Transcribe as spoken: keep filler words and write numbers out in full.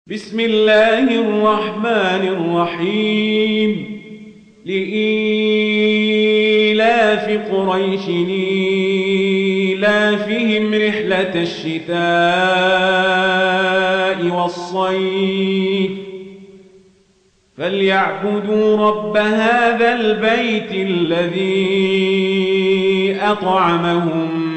بسم الله الرحمن الرحيم لإيلاف قريش إيلافهم رحلة الشتاء والصيف فليعبدوا رب هذا البيت الذي أطعمهم